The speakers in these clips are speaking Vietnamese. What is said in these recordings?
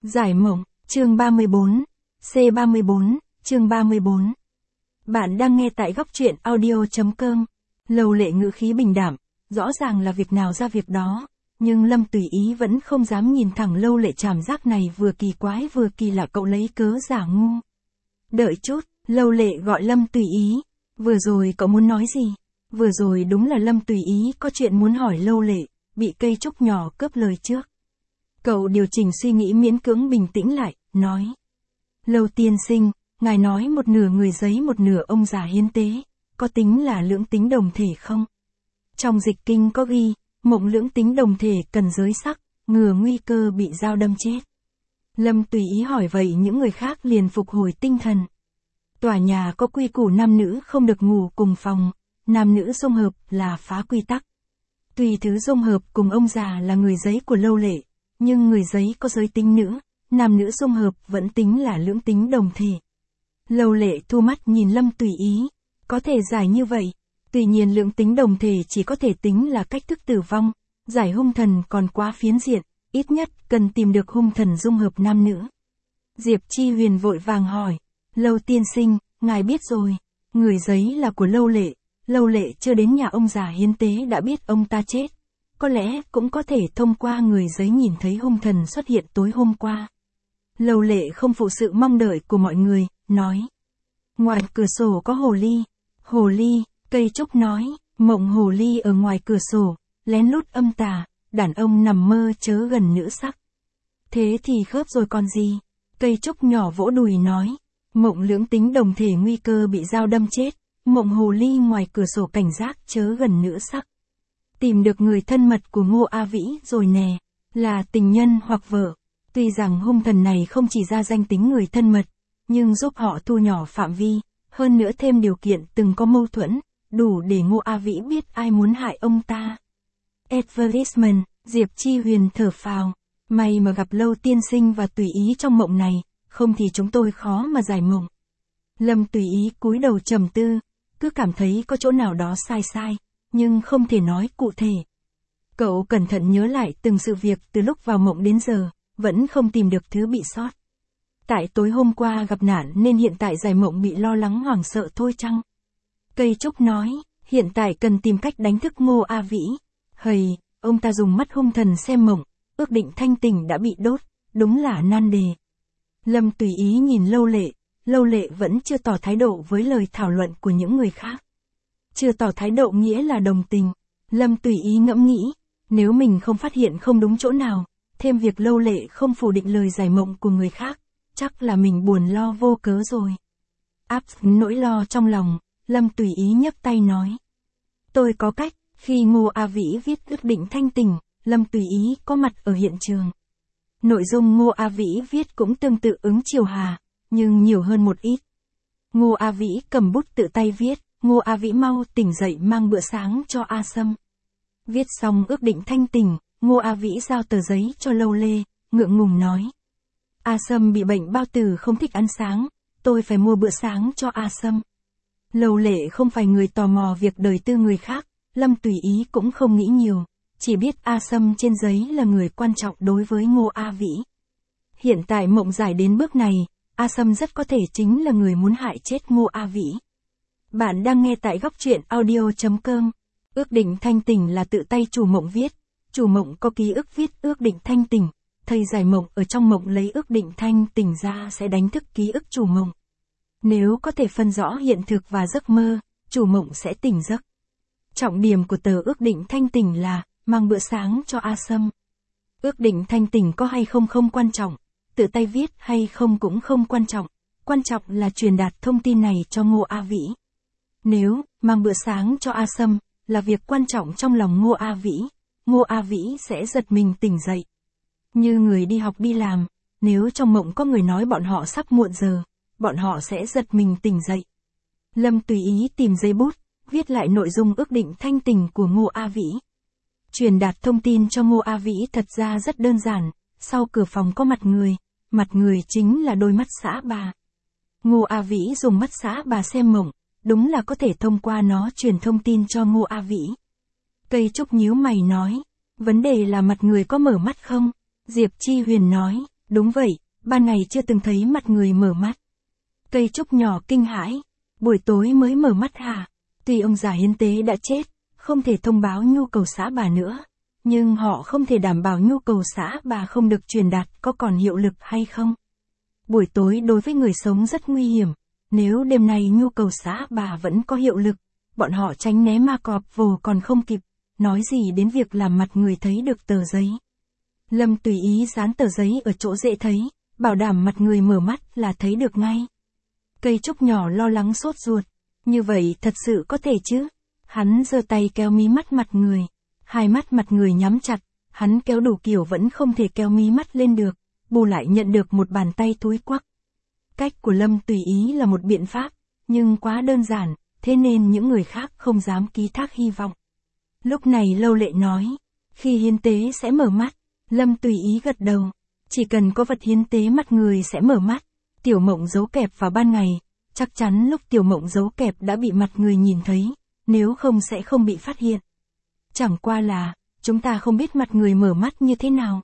Giải mộng, chương 34, C34, chương 34. Bạn đang nghe tại góc truyện audio.com. Lầu Lệ ngữ khí bình đảm, rõ ràng là việc nào ra việc đó, nhưng Lâm Tùy Ý vẫn không dám nhìn thẳng Lâu Lệ, cảm giác này vừa kỳ quái vừa kỳ lạ, cậu lấy cớ giả ngu. Đợi chút, Lâu Lệ gọi Lâm Tùy Ý. Vừa rồi cậu muốn nói gì? Vừa rồi đúng là Lâm Tùy Ý có chuyện muốn hỏi Lâu Lệ, bị cây trúc nhỏ cướp lời trước. Cậu điều chỉnh suy nghĩ, miễn cưỡng bình tĩnh lại, nói. Lâu tiên sinh, ngài nói một nửa người giấy một nửa ông già hiến tế, có tính là lưỡng tính đồng thể không? Trong dịch kinh có ghi, mộng lưỡng tính đồng thể cần giới sắc, ngừa nguy cơ bị dao đâm chết. Lâm Tùy Ý hỏi vậy những người khác liền phục hồi tinh thần. Tòa nhà có quy củ nam nữ không được ngủ cùng phòng, nam nữ dung hợp là phá quy tắc. Tùy thứ dung hợp cùng ông già là người giấy của Lâu Lệ, nhưng người giấy có giới tính nữ, nam nữ dung hợp vẫn tính là lưỡng tính đồng thể. Lâu Lệ thu mắt nhìn Lâm Tùy Ý, có thể giải như vậy, tuy nhiên lưỡng tính đồng thể chỉ có thể tính là cách thức tử vong, giải hung thần còn quá phiến diện, ít nhất cần tìm được hung thần dung hợp nam nữ. Diệp Chi Huyền vội vàng hỏi, Lâu tiên sinh, ngài biết rồi, người giấy là của Lâu Lệ, Lâu Lệ chưa đến nhà ông già hiến tế đã biết ông ta chết. Có lẽ cũng có thể thông qua người giấy nhìn thấy hung thần xuất hiện tối hôm qua. Lâu Lệ không phụ sự mong đợi của mọi người, nói. Ngoài cửa sổ có hồ ly. Hồ ly, cây trúc nói, mộng hồ ly ở ngoài cửa sổ, lén lút âm tà, đàn ông nằm mơ chớ gần nữ sắc. Thế thì khớp rồi còn gì? Cây trúc nhỏ vỗ đùi nói, mộng lưỡng tính đồng thể nguy cơ bị dao đâm chết, mộng hồ ly ngoài cửa sổ cảnh giác chớ gần nữ sắc. Tìm được người thân mật của Ngô A Vĩ rồi nè, là tình nhân hoặc vợ. Tuy rằng hung thần này không chỉ ra danh tính người thân mật, nhưng giúp họ thu nhỏ phạm vi, hơn nữa thêm điều kiện từng có mâu thuẫn, đủ để Ngô A Vĩ biết ai muốn hại ông ta. Advertisement, Diệp Chi Huyền thở phào, may mà gặp Lâu tiên sinh và Tùy Ý trong mộng này, không thì chúng tôi khó mà giải mộng. Lâm Tùy Ý cúi đầu trầm tư, cứ cảm thấy có chỗ nào đó sai sai, nhưng không thể nói cụ thể. Cậu cẩn thận nhớ lại từng sự việc từ lúc vào mộng đến giờ, vẫn không tìm được thứ bị sót. Tại tối hôm qua gặp nạn nên hiện tại giải mộng bị lo lắng hoảng sợ thôi chăng? Cây trúc nói, hiện tại cần tìm cách đánh thức Ngô A Vĩ. Hầy, ông ta dùng mắt hung thần xem mộng, ước định thanh tỉnh đã bị đốt, đúng là nan đề. Lâm Tùy Ý nhìn Lâu Lệ vẫn chưa tỏ thái độ với lời thảo luận của những người khác. Chưa tỏ thái độ nghĩa là đồng tình. Lâm Tùy Ý ngẫm nghĩ, nếu mình không phát hiện không đúng chỗ nào, thêm việc Lâu Lệ không phủ định lời giải mộng của người khác, chắc là mình buồn lo vô cớ rồi. Áp nỗi lo trong lòng, Lâm Tùy Ý nhấc tay nói. Tôi có cách, khi Ngô A Vĩ viết ước định thanh tỉnh, Lâm Tùy Ý có mặt ở hiện trường. Nội dung Ngô A Vĩ viết cũng tương tự ứng Triều Hà, nhưng nhiều hơn một ít. Ngô A Vĩ cầm bút tự tay viết. Ngô A Vĩ mau tỉnh dậy mang bữa sáng cho A Sâm. Viết xong ước định thanh tỉnh, Ngô A Vĩ giao tờ giấy cho Lâu Lê, ngượng ngùng nói. A Sâm bị bệnh bao tử không thích ăn sáng, tôi phải mua bữa sáng cho A Sâm. Lâu Lệ không phải người tò mò việc đời tư người khác, Lâm Tùy Ý cũng không nghĩ nhiều, chỉ biết A Sâm trên giấy là người quan trọng đối với Ngô A Vĩ. Hiện tại mộng giải đến bước này, A Sâm rất có thể chính là người muốn hại chết Ngô A Vĩ. Bạn đang nghe tại góc truyện audio.com. Ước định thanh tỉnh là tự tay chủ mộng viết. Chủ mộng có ký ức viết ước định thanh tỉnh. Thầy giải mộng ở trong mộng lấy ước định thanh tỉnh ra sẽ đánh thức ký ức chủ mộng. Nếu có thể phân rõ hiện thực và giấc mơ, chủ mộng sẽ tỉnh giấc. Trọng điểm của tờ ước định thanh tỉnh là mang bữa sáng cho A Sâm. Ước định thanh tỉnh có hay không không quan trọng, tự tay viết hay không cũng không quan trọng. Quan trọng là truyền đạt thông tin này cho Ngô A Vĩ. Nếu mang bữa sáng cho A Sâm là việc quan trọng trong lòng Ngô A Vĩ sẽ giật mình tỉnh dậy. Như người đi học đi làm, nếu trong mộng có người nói bọn họ sắp muộn giờ, bọn họ sẽ giật mình tỉnh dậy. Lâm Tùy Ý tìm giấy bút, viết lại nội dung ước định thanh tỉnh của Ngô A Vĩ. Truyền đạt thông tin cho Ngô A Vĩ thật ra rất đơn giản, sau cửa phòng có mặt người chính là đôi mắt xã bà. Ngô A Vĩ dùng mắt xã bà xem mộng. Đúng là có thể thông qua nó truyền thông tin cho Ngô A Vĩ. Cây trúc nhíu mày nói, vấn đề là mặt người có mở mắt không? Diệp Chi Huyền nói, Đúng vậy, ban ngày chưa từng thấy mặt người mở mắt. Cây trúc nhỏ kinh hãi. Buổi tối mới mở mắt hả? Tuy ông già hiến tế đã chết, không thể thông báo nhu cầu xã bà nữa. Nhưng họ không thể đảm bảo nhu cầu xã bà không được truyền đạt có còn hiệu lực hay không. Buổi tối đối với người sống rất nguy hiểm. Nếu đêm nay nhu cầu xã bà vẫn có hiệu lực, bọn họ tránh né ma cọp vồ còn không kịp. Nói gì đến việc làm mặt người thấy được tờ giấy. Lâm tùy ý dán tờ giấy ở chỗ dễ thấy, bảo đảm mặt người mở mắt là thấy được ngay. Cây trúc nhỏ lo lắng sốt ruột. Như vậy thật sự có thể chứ? Hắn giơ tay kéo mí mắt mặt người. Hai mắt mặt người nhắm chặt, hắn kéo đủ kiểu vẫn không thể kéo mí mắt lên được, bù lại nhận được một bàn tay thúi quắc. Cách của Lâm tùy ý là một biện pháp, nhưng quá đơn giản, thế nên những người khác không dám ký thác hy vọng. Lúc này Lâu Lệ nói, khi hiến tế sẽ mở mắt. Lâm tùy ý gật đầu, chỉ cần có vật hiến tế mặt người sẽ mở mắt. Tiểu Mộng giấu kẹp vào ban ngày, chắc chắn lúc Tiểu Mộng giấu kẹp đã bị mặt người nhìn thấy, nếu không sẽ không bị phát hiện. Chẳng qua là, chúng ta không biết mặt người mở mắt như thế nào.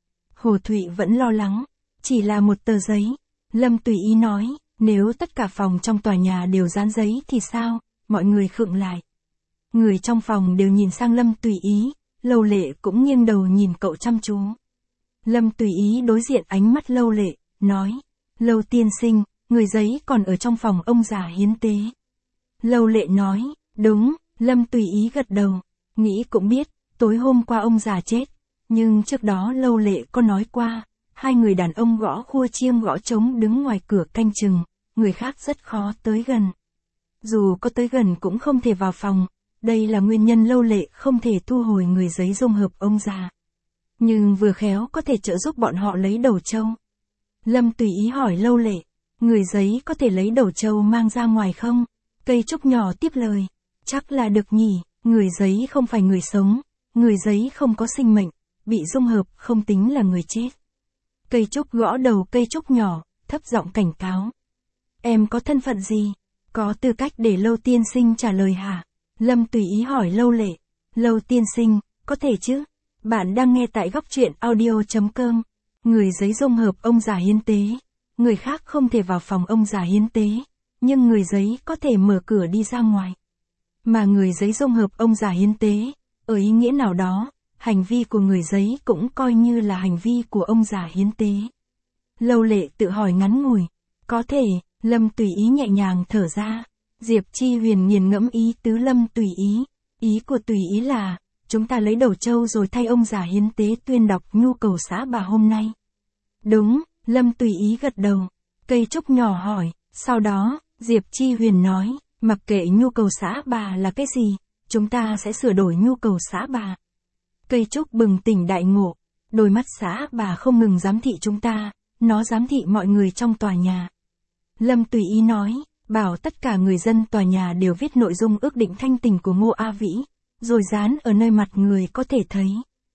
Hồ Thụy vẫn lo lắng, chỉ là một tờ giấy. Lâm tùy ý nói, nếu tất cả phòng trong tòa nhà đều dán giấy thì sao? Mọi người khựng lại. Người trong phòng đều nhìn sang Lâm tùy ý, Lâu Lệ cũng nghiêng đầu nhìn cậu chăm chú. Lâm tùy ý đối diện ánh mắt Lâu Lệ, nói, Lâu tiên sinh, người giấy còn ở trong phòng ông già hiến tế. Lâu Lệ nói, đúng. Lâm tùy ý gật đầu, nghĩ cũng biết, tối hôm qua ông già chết. Nhưng trước đó Lâu Lệ có nói qua, hai người đàn ông gõ khua chiêng gõ trống đứng ngoài cửa canh chừng, người khác rất khó tới gần. Dù có tới gần cũng không thể vào phòng, đây là nguyên nhân Lâu Lệ không thể thu hồi người giấy dung hợp ông già. Nhưng vừa khéo có thể trợ giúp bọn họ lấy đầu trâu. Lâm tùy ý hỏi Lâu Lệ, người giấy có thể lấy đầu trâu mang ra ngoài không? Cây trúc nhỏ tiếp lời, chắc là được nhỉ, người giấy không phải người sống, người giấy không có sinh mệnh, bị dung hợp không tính là người chết. Cây trúc gõ đầu cây trúc nhỏ, thấp giọng cảnh cáo. Em có thân phận gì? Có tư cách để Lâu tiên sinh trả lời hả? Lâm tùy ý hỏi Lâu Lệ. Lâu tiên sinh, có thể chứ? Bạn đang nghe tại góc truyện audio.com. Người giấy dung hợp ông già hiến tế. Người khác không thể vào phòng ông già hiến tế, nhưng người giấy có thể mở cửa đi ra ngoài. Mà người giấy dung hợp ông già hiến tế, ở ý nghĩa nào đó, hành vi của người giấy cũng coi như là hành vi của ông già hiến tế. Lâu Lệ tự hỏi ngắn ngủi, có thể. Lâm tùy ý nhẹ nhàng thở ra. Diệp Chi Huyền nghiền ngẫm ý tứ Lâm tùy ý. Ý của tùy ý là, chúng ta lấy đầu trâu rồi thay ông già hiến tế tuyên đọc nhu cầu xã bà hôm nay. Đúng, Lâm tùy ý gật đầu. Cây trúc nhỏ hỏi, sau đó, Diệp Chi Huyền nói, mặc kệ nhu cầu xã bà là cái gì, chúng ta sẽ sửa đổi nhu cầu xã bà. Cây trúc bừng tỉnh đại ngộ, đôi mắt xã bà không ngừng giám thị chúng ta, nó giám thị mọi người trong tòa nhà. Lâm tùy ý nói, bảo tất cả người dân tòa nhà đều viết nội dung ước định thanh tình của Ngô A Vĩ, rồi dán ở nơi mặt người có thể thấy.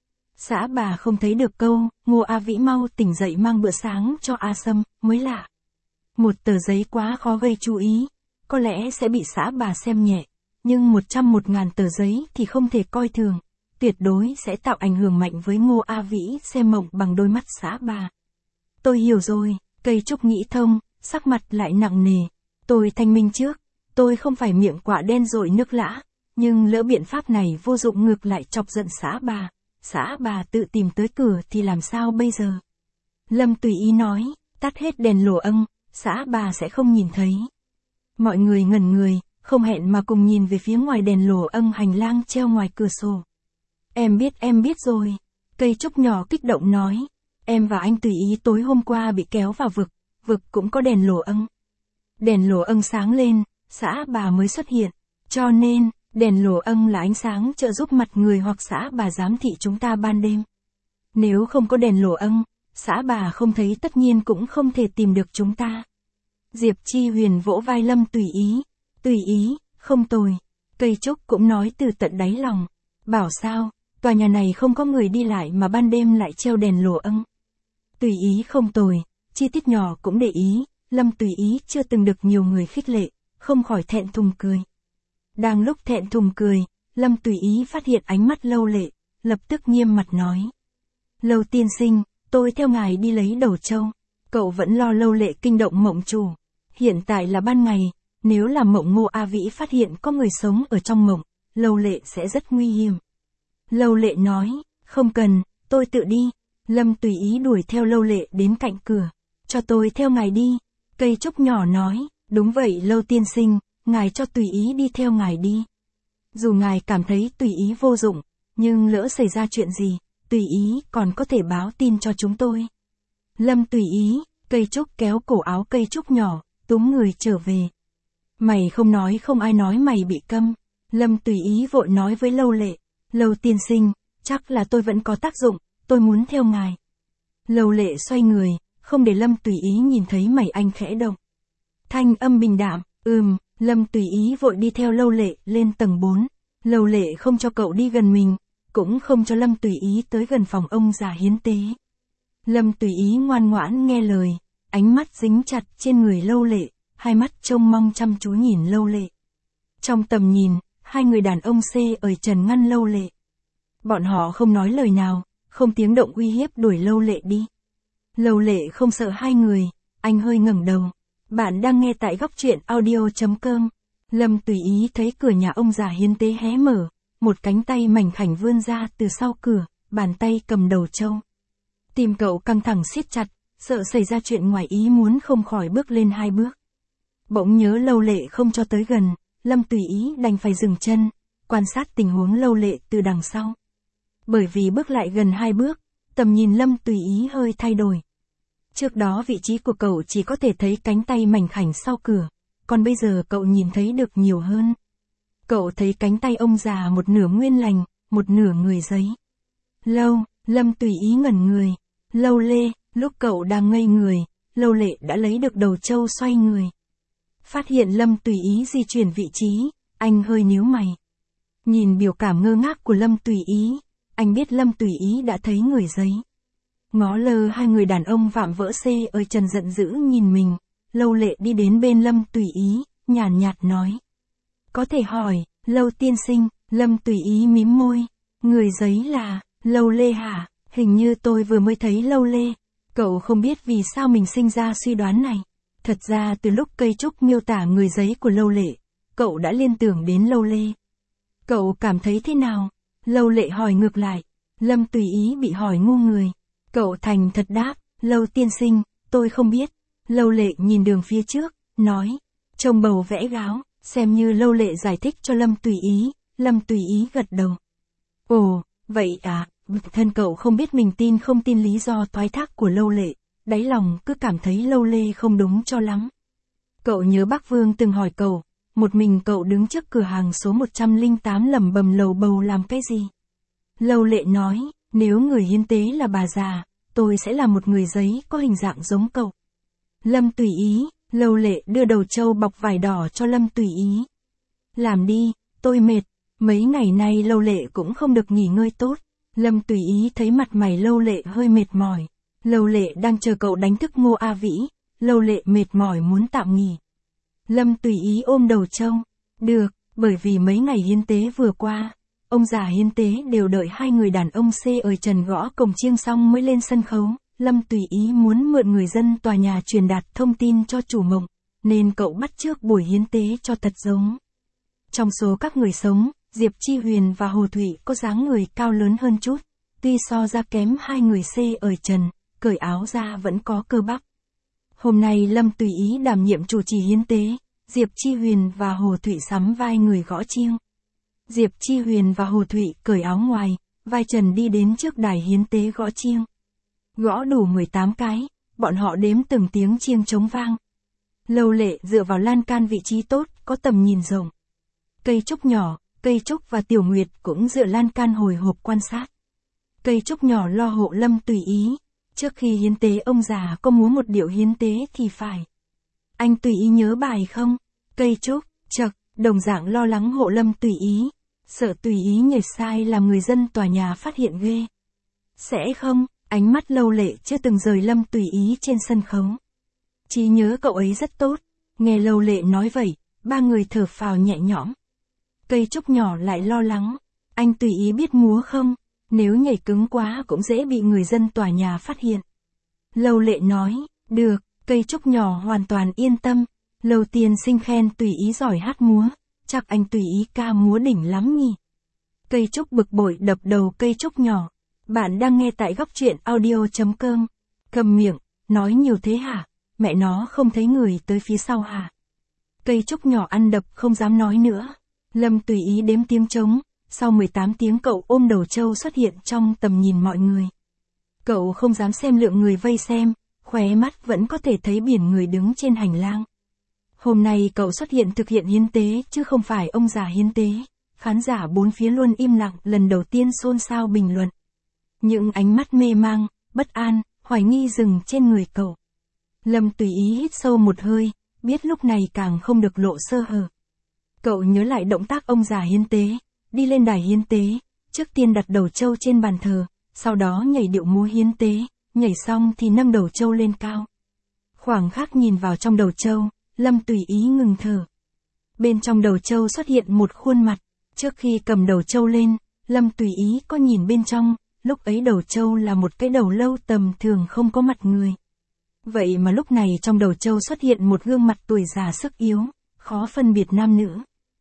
Xã bà không thấy được câu, Ngô A Vĩ mau tỉnh dậy mang bữa sáng cho A Sâm, mới lạ. Một tờ giấy quá khó gây chú ý, có lẽ sẽ bị xã bà xem nhẹ, nhưng 100.000 tờ giấy thì không thể coi thường, tuyệt đối sẽ tạo ảnh hưởng mạnh với Ngô A Vĩ xem mộng bằng đôi mắt xã bà. Tôi hiểu rồi, cây trúc nghĩ thông, sắc mặt lại nặng nề. Tôi thanh minh trước, tôi không phải miệng quạ đen dội nước lã, nhưng lỡ biện pháp này vô dụng ngược lại chọc giận xã bà tự tìm tới cửa thì làm sao bây giờ? Lâm tùy ý nói, tắt hết đèn lồ âng, xã bà sẽ không nhìn thấy. Mọi người ngẩn người, không hẹn mà cùng nhìn về phía ngoài đèn lồ âng hành lang treo ngoài cửa sổ. Em biết rồi. Cây trúc nhỏ kích động nói, em và anh tùy ý tối hôm qua bị kéo vào vực cũng có đèn lồ âng. Đèn lồ âng sáng lên, xã bà mới xuất hiện, cho nên, đèn lồ âng là ánh sáng trợ giúp mặt người hoặc xã bà giám thị chúng ta ban đêm. Nếu không có đèn lồ âng, xã bà không thấy tất nhiên cũng không thể tìm được chúng ta. Diệp Chi Huyền vỗ vai Lâm tùy ý, không tồi. Cây trúc cũng nói từ tận đáy lòng, bảo sao, tòa nhà này không có người đi lại mà ban đêm lại treo đèn lồ âng. Tùy ý không tồi, chi tiết nhỏ cũng để ý, Lâm tùy ý chưa từng được nhiều người khích lệ, không khỏi thẹn thùng cười. Đang lúc thẹn thùng cười, Lâm tùy ý phát hiện ánh mắt Lâu Lệ, lập tức nghiêm mặt nói. Lâu tiên sinh, tôi theo ngài đi lấy đầu trâu. Cậu vẫn lo Lâu Lệ kinh động mộng chủ. Hiện tại là ban ngày, nếu là mộng Ngô A Vĩ phát hiện có người sống ở trong mộng, Lâu Lệ sẽ rất nguy hiểm. Lâu Lệ nói, không cần, tôi tự đi. Lâm tùy ý đuổi theo Lâu Lệ đến cạnh cửa. Cho tôi theo ngài đi. Cây trúc nhỏ nói, đúng vậy Lâu tiên sinh, ngài cho tùy ý đi theo ngài đi. Dù ngài cảm thấy tùy ý vô dụng, nhưng lỡ xảy ra chuyện gì, tùy ý còn có thể báo tin cho chúng tôi. Lâm tùy ý, cây trúc kéo cổ áo cây trúc nhỏ, túm người trở về. Mày không nói không ai nói mày bị câm. Lâm tùy ý vội nói với Lâu Lệ, Lâu tiên sinh, chắc là tôi vẫn có tác dụng, tôi muốn theo ngài. Lâu Lệ xoay người, không để Lâm tùy ý nhìn thấy mày anh khẽ động. Thanh âm bình đạm, Lâm tùy ý vội đi theo Lâu Lệ lên tầng 4. Lâu Lệ không cho cậu đi gần mình, cũng không cho Lâm tùy ý tới gần phòng ông già hiến tế. Lâm tùy ý ngoan ngoãn nghe lời, ánh mắt dính chặt trên người Lâu Lệ, hai mắt trông mong chăm chú nhìn Lâu Lệ. Trong tầm nhìn, hai người đàn ông ở trần ngăn Lâu Lệ. Bọn họ không nói lời nào, không tiếng động uy hiếp đuổi Lâu Lệ đi. Lâu Lệ không sợ hai người, anh hơi ngẩng đầu. Bạn đang nghe tại góc truyện audio.com. Lâm tùy ý thấy cửa nhà ông già hiến tế hé mở, một cánh tay mảnh khảnh vươn ra từ sau cửa, bàn tay cầm đầu trâu. Tim cậu căng thẳng siết chặt, sợ xảy ra chuyện ngoài ý muốn không khỏi bước lên 2 bước. Bỗng nhớ Lâu Lệ không cho tới gần, Lâm tùy ý đành phải dừng chân, quan sát tình huống Lâu Lệ từ đằng sau. Bởi vì bước lại gần 2 bước, tầm nhìn Lâm tùy ý hơi thay đổi. Trước đó vị trí của cậu chỉ có thể thấy cánh tay mảnh khảnh sau cửa, còn bây giờ cậu nhìn thấy được nhiều hơn. Cậu thấy cánh tay ông già một nửa nguyên lành, một nửa người giấy. Lâm tùy ý ngẩn người. Lâu Lê, lúc cậu đang ngây người, Lâu Lệ đã lấy được đầu trâu xoay người. Phát hiện Lâm tùy ý di chuyển vị trí, anh hơi nhíu mày. Nhìn biểu cảm ngơ ngác của Lâm tùy ý, anh biết Lâm tùy ý đã thấy người giấy. Ngó lơ hai người đàn ông vạm vỡ ở trần giận dữ nhìn mình, Lâu Lệ đi đến bên Lâm tùy ý, nhàn nhạt nói. Có thể hỏi, Lâu tiên sinh, Lâm tùy ý mím môi. Người giấy là, Lâu Lê hả? Hình như tôi vừa mới thấy Lâu Lê. Cậu không biết vì sao mình sinh ra suy đoán này. Thật ra từ lúc cây trúc miêu tả người giấy của Lâu Lệ, cậu đã liên tưởng đến Lâu Lê. Cậu cảm thấy thế nào? Lâu Lệ hỏi ngược lại. Lâm tùy ý bị hỏi ngu người. Cậu thành thật đáp, Lâu tiên sinh, tôi không biết. Lâu Lệ nhìn đường phía trước, nói. Trông bầu vẽ gáo, xem như Lâu Lệ giải thích cho Lâm tùy ý. Lâm tùy ý gật đầu. Ồ, vậy à, thân cậu không biết mình tin không tin lý do thoái thác của Lâu Lệ, đáy lòng cứ cảm thấy Lâu Lê không đúng cho lắm. Cậu nhớ bác Vương từng hỏi cậu, một mình cậu đứng trước cửa hàng số 108 lẩm bẩm lầu bầu làm cái gì? Lâu Lệ nói, nếu người hiến tế là bà già, tôi sẽ là một người giấy có hình dạng giống cậu. Lâm tùy ý, Lâu Lệ đưa đầu trâu bọc vải đỏ cho Lâm tùy ý. Làm đi, tôi mệt, mấy ngày nay Lâu Lệ cũng không được nghỉ ngơi tốt. Lâm tùy ý thấy mặt mày Lâu Lệ hơi mệt mỏi. Lâu Lệ đang chờ cậu đánh thức Ngô A Vĩ. Lâu Lệ mệt mỏi muốn tạm nghỉ. Lâm tùy ý ôm đầu trâu. Được, bởi vì mấy ngày hiến tế vừa qua, ông già hiến tế đều đợi hai người đàn ông ở trần gõ cổng chiêng xong mới lên sân khấu. Lâm tùy ý muốn mượn người dân tòa nhà truyền đạt thông tin cho chủ mộng, nên cậu bắt chước buổi hiến tế cho thật giống. Trong số các người sống, Diệp Chi Huyền và Hồ Thụy có dáng người cao lớn hơn chút, tuy so ra kém hai người ở trần, cởi áo ra vẫn có cơ bắp. Hôm nay Lâm tùy ý đảm nhiệm chủ trì hiến tế, Diệp Chi Huyền và Hồ Thụy sắm vai người gõ chiêng. Diệp Chi Huyền và Hồ Thụy cởi áo ngoài, vai trần đi đến trước đài hiến tế gõ chiêng. Gõ đủ 18 cái, bọn họ đếm từng tiếng chiêng trống vang. Lâu Lệ dựa vào lan can vị trí tốt, có tầm nhìn rộng. Cây trúc nhỏ, Cây trúc và Tiểu Nguyệt cũng dựa lan can hồi hộp quan sát. Cây trúc nhỏ lo hộ Lâm tùy ý. Trước khi hiến tế ông già có múa một điệu hiến tế thì phải. Anh tùy ý nhớ bài không? Cây trúc, chậc, đồng dạng lo lắng hộ Lâm tùy ý. Sợ tùy ý nhảy sai làm người dân tòa nhà phát hiện ghê. Sẽ không, ánh mắt Lâu Lệ chưa từng rời Lâm tùy ý trên sân khấu. Trí nhớ cậu ấy rất tốt. Nghe Lâu Lệ nói vậy, ba người thở phào nhẹ nhõm. Cây trúc nhỏ lại lo lắng. Anh tùy ý biết múa không? Nếu nhảy cứng quá cũng dễ bị người dân tòa nhà phát hiện. Lâu Lệ nói, được, cây trúc nhỏ hoàn toàn yên tâm. Lâu tiên sinh khen tùy ý giỏi hát múa, chắc anh tùy ý ca múa đỉnh lắm nhỉ. Cây trúc bực bội đập đầu cây trúc nhỏ. Bạn đang nghe tại góc truyện audio.com. Cầm miệng, nói nhiều thế hả? Mẹ nó không thấy người tới phía sau hả? Cây trúc nhỏ ăn đập không dám nói nữa. Lâm tùy ý đếm tiếng trống, sau 18 tiếng cậu ôm đầu trâu xuất hiện trong tầm nhìn mọi người. Cậu không dám xem lượng người vây xem, khóe mắt vẫn có thể thấy biển người đứng trên hành lang. Hôm nay cậu xuất hiện thực hiện hiến tế chứ không phải ông già hiến tế. Khán giả bốn phía luôn im lặng, lần đầu tiên xôn xao bình luận. Những ánh mắt mê mang, bất an, hoài nghi dừng trên người cậu. Lâm tùy ý hít sâu một hơi, biết lúc này càng không được lộ sơ hở. Cậu nhớ lại động tác ông già hiến tế, đi lên đài hiến tế, trước tiên đặt đầu trâu trên bàn thờ, sau đó nhảy điệu múa hiến tế, nhảy xong thì nâng đầu trâu lên cao. Khoảng khắc nhìn vào trong đầu trâu, Lâm tùy ý ngừng thở. Bên trong đầu trâu xuất hiện một khuôn mặt, trước khi cầm đầu trâu lên, Lâm tùy ý có nhìn bên trong, lúc ấy đầu trâu là một cái đầu lâu tầm thường không có mặt người. Vậy mà lúc này trong đầu trâu xuất hiện một gương mặt tuổi già sức yếu, khó phân biệt nam nữ.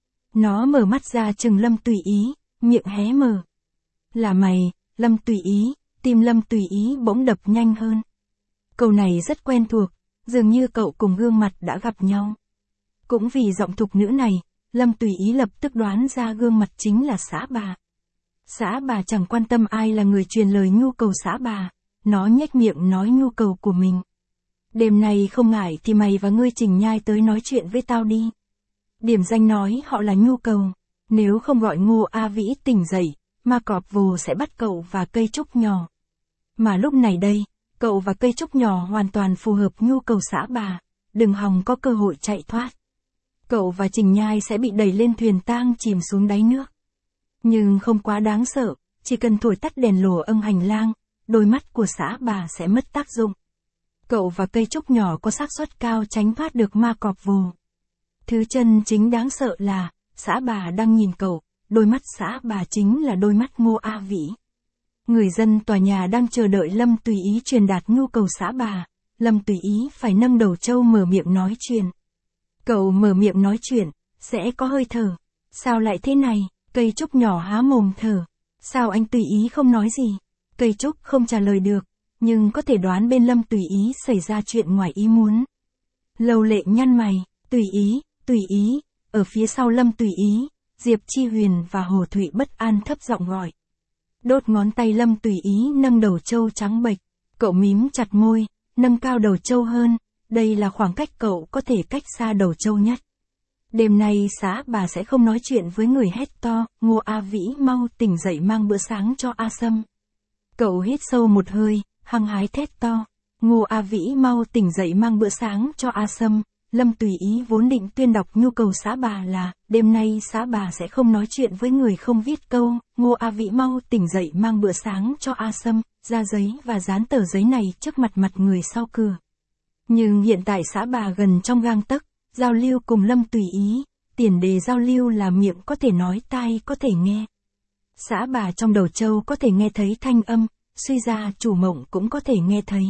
Nó mở mắt ra chừng Lâm tùy ý, miệng hé mở. Là mày, Lâm tùy ý, tim Lâm tùy ý bỗng đập nhanh hơn. Câu này rất quen thuộc, dường như cậu cùng gương mặt đã gặp nhau. Cũng vì giọng thục nữ này, Lâm tùy ý lập tức đoán ra gương mặt chính là xã bà. Xã bà chẳng quan tâm ai là người truyền lời nhu cầu xã bà, nó nhếch miệng nói nhu cầu của mình. Đêm này không ngại thì mày và ngươi Trình Nhai tới nói chuyện với tao đi. Điểm danh nói họ là nhu cầu, nếu không gọi Ngô A Vĩ tỉnh dậy, ma cọp vồ sẽ bắt cậu và cây trúc nhỏ. Mà lúc này đây, cậu và cây trúc nhỏ hoàn toàn phù hợp nhu cầu xã bà, đừng hòng có cơ hội chạy thoát. Cậu và Trình Nhai sẽ bị đẩy lên thuyền tang chìm xuống đáy nước. Nhưng không quá đáng sợ, chỉ cần thổi tắt đèn lồ âng hành lang, đôi mắt của xã bà sẽ mất tác dụng. Cậu và cây trúc nhỏ có xác suất cao tránh thoát được ma cọp vồ. Thứ chân chính đáng sợ là, xã bà đang nhìn cậu, đôi mắt xã bà chính là đôi mắt Ngô A Vĩ. Người dân tòa nhà đang chờ đợi Lâm tùy ý truyền đạt nhu cầu xã bà, Lâm tùy ý phải nâng đầu trâu mở miệng nói chuyện. Cậu mở miệng nói chuyện, sẽ có hơi thở. Sao lại thế này? Cây trúc nhỏ há mồm thở. Sao anh tùy ý không nói gì? Cây trúc không trả lời được, nhưng có thể đoán bên Lâm tùy ý xảy ra chuyện ngoài ý muốn. Lâu Lệ nhăn mày, tùy ý, ở phía sau Lâm tùy ý, Diệp Chi Huyền và Hồ Thụy bất an thấp giọng gọi. Đốt ngón tay Lâm tùy ý nâng đầu trâu trắng bệch, cậu mím chặt môi, nâng cao đầu trâu hơn, đây là khoảng cách cậu có thể cách xa đầu trâu nhất. Đêm nay xã bà sẽ không nói chuyện với người hét to, Ngô A Vĩ mau tỉnh dậy mang bữa sáng cho A Sâm. Cậu hít sâu một hơi, hăng hái thét to, Ngô A Vĩ mau tỉnh dậy mang bữa sáng cho A Sâm. Lâm tùy ý vốn định tuyên đọc nhu cầu xã bà là, đêm nay xã bà sẽ không nói chuyện với người không viết câu, Ngô A Vĩ mau tỉnh dậy mang bữa sáng cho A Sâm, ra giấy và dán tờ giấy này trước mặt người sau cửa. Nhưng hiện tại xã bà gần trong gang tấc, giao lưu cùng Lâm tùy ý, tiền đề giao lưu là miệng có thể nói tai có thể nghe. Xã bà trong đầu trâu có thể nghe thấy thanh âm, suy ra chủ mộng cũng có thể nghe thấy.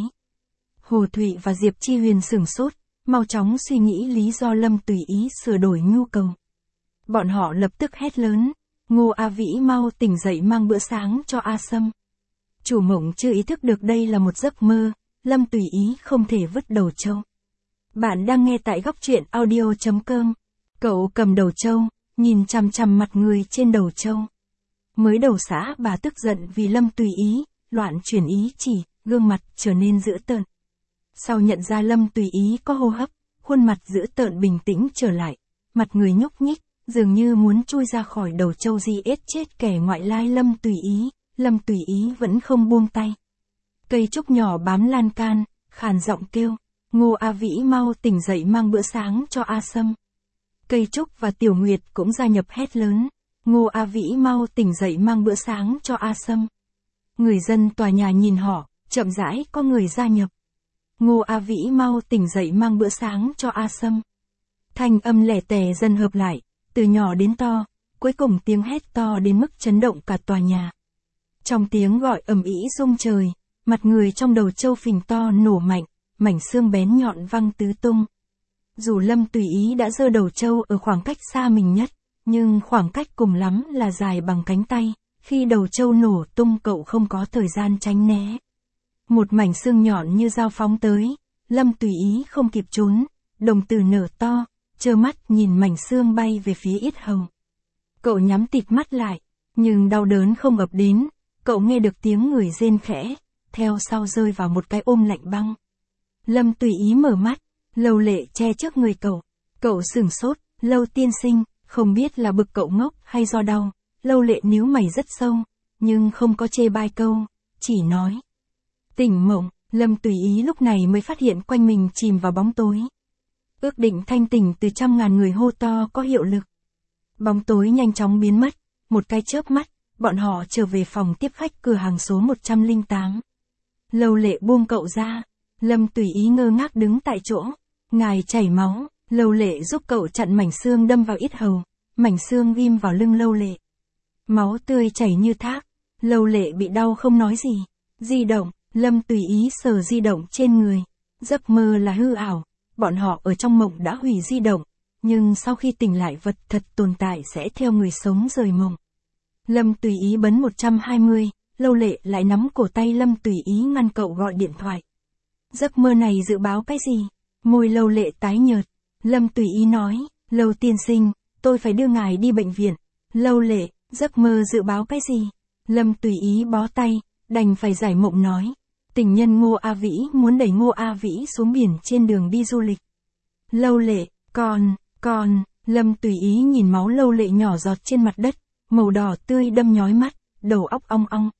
Hồ Thụy và Diệp Chi Huyền sửng sốt, mau chóng suy nghĩ lý do Lâm tùy ý sửa đổi nhu cầu. Bọn họ lập tức hét lớn, Ngô A Vĩ mau tỉnh dậy mang bữa sáng cho A Sâm. Chủ mộng chưa ý thức được đây là một giấc mơ, Lâm tùy ý không thể vứt đầu trâu. Bạn đang nghe tại góc truyện audio.com. Cậu cầm đầu trâu, nhìn chằm chằm mặt người trên đầu trâu. Mới đầu xã bà tức giận vì Lâm tùy ý, loạn chuyển ý chỉ, gương mặt trở nên dữ tợn. Sau nhận ra Lâm tùy ý có hô hấp, khuôn mặt dữ tợn bình tĩnh trở lại, mặt người nhúc nhích, dường như muốn chui ra khỏi đầu trâu giết chết kẻ ngoại lai Lâm tùy ý vẫn không buông tay. Cây trúc nhỏ bám lan can, khàn giọng kêu, Ngô A Vĩ mau tỉnh dậy mang bữa sáng cho A Sâm. Cây trúc và Tiểu Nguyệt cũng gia nhập hét lớn, Ngô A Vĩ mau tỉnh dậy mang bữa sáng cho A Sâm. Người dân tòa nhà nhìn họ, chậm rãi có người gia nhập. Ngô A Vĩ mau tỉnh dậy mang bữa sáng cho A Sâm. Thanh âm lẻ tẻ dần hợp lại, từ nhỏ đến to, cuối cùng tiếng hét to đến mức chấn động cả tòa nhà. Trong tiếng gọi ầm ĩ rung trời, mặt người trong đầu Châu phình to nổ mạnh, mảnh xương bén nhọn văng tứ tung. Dù Lâm tùy ý đã giơ đầu Châu ở khoảng cách xa mình nhất, nhưng khoảng cách cùng lắm là dài bằng cánh tay, khi đầu Châu nổ tung cậu không có thời gian tránh né. Một mảnh xương nhọn như dao phóng tới, Lâm tùy ý không kịp trốn, đồng tử nở to, trơ mắt nhìn mảnh xương bay về phía yết hầu. Cậu nhắm tịt mắt lại, nhưng đau đớn không ập đến, cậu nghe được tiếng người rên khẽ, theo sau rơi vào một cái ôm lạnh băng. Lâm tùy ý mở mắt, Lâu Lệ che trước người cậu sửng sốt, Lâu tiên sinh, không biết là bực cậu ngốc hay do đau, Lâu Lệ níu mày rất sâu, nhưng không có chê bai câu, chỉ nói. Tỉnh mộng, Lâm tùy ý lúc này mới phát hiện quanh mình chìm vào bóng tối. Ước định thanh tỉnh từ trăm ngàn người hô to có hiệu lực. Bóng tối nhanh chóng biến mất, một cái chớp mắt, bọn họ trở về phòng tiếp khách cửa hàng số 108. Lâu Lệ buông cậu ra, Lâm tùy ý ngơ ngác đứng tại chỗ, ngài chảy máu, Lâu Lệ giúp cậu chặn mảnh xương đâm vào yết hầu, mảnh xương ghim vào lưng Lâu Lệ. Máu tươi chảy như thác, Lâu Lệ bị đau không nói gì, di động, Lâm tùy ý sờ di động trên người, giấc mơ là hư ảo, bọn họ ở trong mộng đã hủy di động, nhưng sau khi tỉnh lại vật thật tồn tại sẽ theo người sống rời mộng. Lâm tùy ý bấm 120, Lâu Lệ lại nắm cổ tay Lâm tùy ý ngăn cậu gọi điện thoại. Giấc mơ này dự báo cái gì? Môi Lâu Lệ tái nhợt. Lâm tùy ý nói, Lâu tiên sinh, tôi phải đưa ngài đi bệnh viện. Lâu Lệ, giấc mơ dự báo cái gì? Lâm tùy ý bó tay, đành phải giải mộng nói. Tình nhân Ngô A Vĩ muốn đẩy Ngô A Vĩ xuống biển trên đường đi du lịch. Lâu Lệ, còn, Lâm tùy ý nhìn máu Lâu Lệ nhỏ giọt trên mặt đất, màu đỏ tươi đâm nhói mắt, đầu óc ong ong.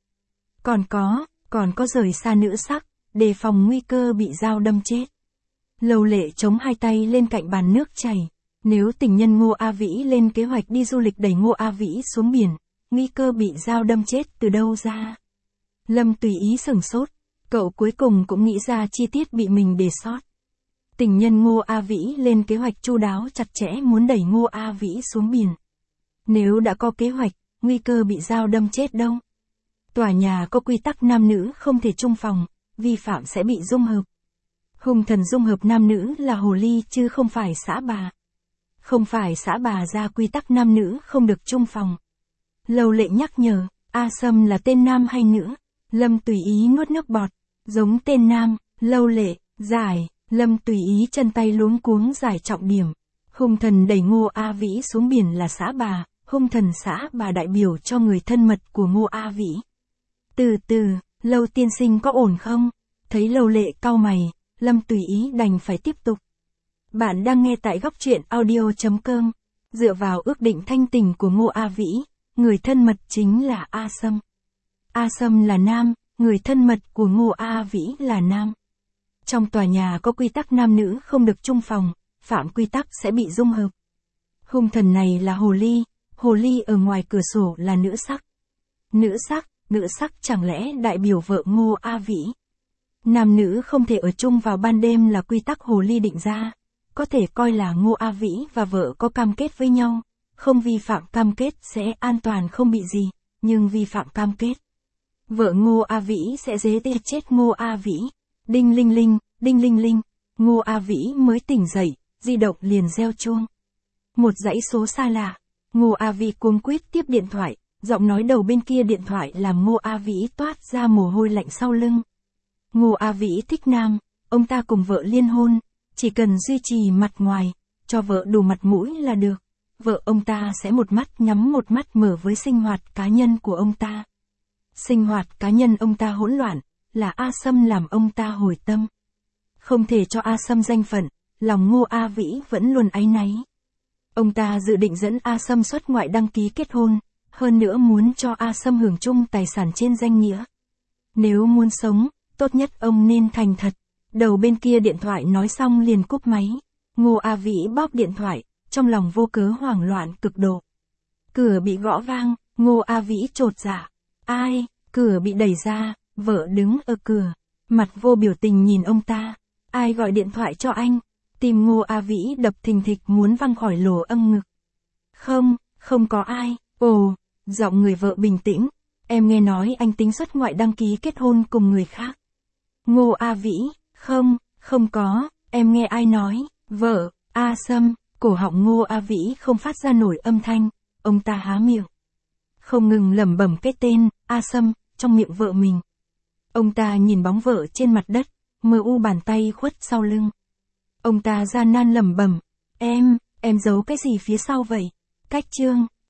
Còn có rời xa nữ sắc, đề phòng nguy cơ bị dao đâm chết. Lâu Lệ chống hai tay lên cạnh bàn nước chảy, nếu tình nhân Ngô A Vĩ lên kế hoạch đi du lịch đẩy Ngô A Vĩ xuống biển, nguy cơ bị dao đâm chết từ đâu ra? Lâm tùy ý sửng sốt, cậu cuối cùng cũng nghĩ ra chi tiết bị mình để sót. Tình nhân Ngô A Vĩ lên kế hoạch chu đáo chặt chẽ muốn đẩy Ngô A Vĩ xuống biển. Nếu đã có kế hoạch, nguy cơ bị dao đâm chết đâu? Tòa nhà có quy tắc nam nữ không thể chung phòng, vi phạm sẽ bị dung hợp. Hung thần dung hợp nam nữ là hồ ly chứ không phải xã bà. Không phải xã bà ra quy tắc nam nữ không được chung phòng. Lâu Lệ nhắc nhở, A Sâm là tên nam hay nữ? Lâm tùy ý nuốt nước bọt, giống tên nam. Lâu Lệ, giải, Lâm tùy ý chân tay luống cuống giải trọng điểm. Hung thần đẩy Ngô A Vĩ xuống biển là xã bà, hung thần xã bà đại biểu cho người thân mật của Ngô A Vĩ. Từ từ, Lâu tiên sinh có ổn không? Thấy Lâu Lệ cau mày, Lâm tùy ý đành phải tiếp tục. Bạn đang nghe tại góc truyện audio.com. Dựa vào ước định thanh tình của Ngô A Vĩ, người thân mật chính là A Sâm. A Sâm là nam, người thân mật của Ngô A Vĩ là nam. Trong tòa nhà có quy tắc nam nữ không được chung phòng, phạm quy tắc sẽ bị dung hợp. Hung thần này là hồ ly ở ngoài cửa sổ là nữ sắc. Nữ sắc chẳng lẽ đại biểu vợ Ngô A Vĩ? Nam nữ không thể ở chung vào ban đêm là quy tắc hồ ly định ra. Có thể coi là Ngô A Vĩ và vợ có cam kết với nhau, không vi phạm cam kết sẽ an toàn không bị gì, nhưng vi phạm cam kết, vợ Ngô A Vĩ sẽ dễ chết Ngô A Vĩ. Đinh linh linh, Ngô A Vĩ mới tỉnh dậy, di động liền reo chuông. Một dãy số xa lạ, Ngô A Vĩ cuống quýt tiếp điện thoại, giọng nói đầu bên kia điện thoại làm Ngô A Vĩ toát ra mồ hôi lạnh sau lưng. Ngô A Vĩ thích nam, ông ta cùng vợ liên hôn, chỉ cần duy trì mặt ngoài, cho vợ đủ mặt mũi là được. Vợ ông ta sẽ một mắt nhắm một mắt mở với sinh hoạt cá nhân của ông ta. Sinh hoạt cá nhân ông ta hỗn loạn, là A Sâm làm ông ta hồi tâm. Không thể cho A Sâm danh phận, lòng Ngô A Vĩ vẫn luôn áy náy. Ông ta dự định dẫn A Sâm xuất ngoại đăng ký kết hôn, hơn nữa muốn cho A Sâm hưởng chung tài sản trên danh nghĩa. Nếu muốn sống, tốt nhất ông nên thành thật. Đầu bên kia điện thoại nói xong liền cúp máy. Ngô A Vĩ bóp điện thoại, trong lòng vô cớ hoảng loạn cực độ. Cửa bị gõ vang, Ngô A Vĩ chột dạ. Ai? Cửa bị đẩy ra, vợ đứng ở cửa, mặt vô biểu tình nhìn ông ta. Ai gọi điện thoại cho anh? Tim Ngô A Vĩ đập thình thịch muốn văng khỏi lỗ âm ngực. Không có ai. Ồ, giọng người vợ bình tĩnh. em nghe nói anh tính xuất ngoại đăng ký kết hôn cùng người khác. Ngô A Vĩ, không, không có, em nghe ai nói, vợ, A Sâm, cổ họng Ngô A Vĩ không phát ra nổi âm thanh, ông ta há miệng. Không ngừng lẩm bẩm cái tên, A Sâm, trong miệng vợ mình. Ông ta nhìn bóng vợ trên mặt đất, mờ u bàn tay khuất sau lưng. Ông ta gian nan lẩm bẩm, em giấu cái gì phía sau vậy? Cách Trương.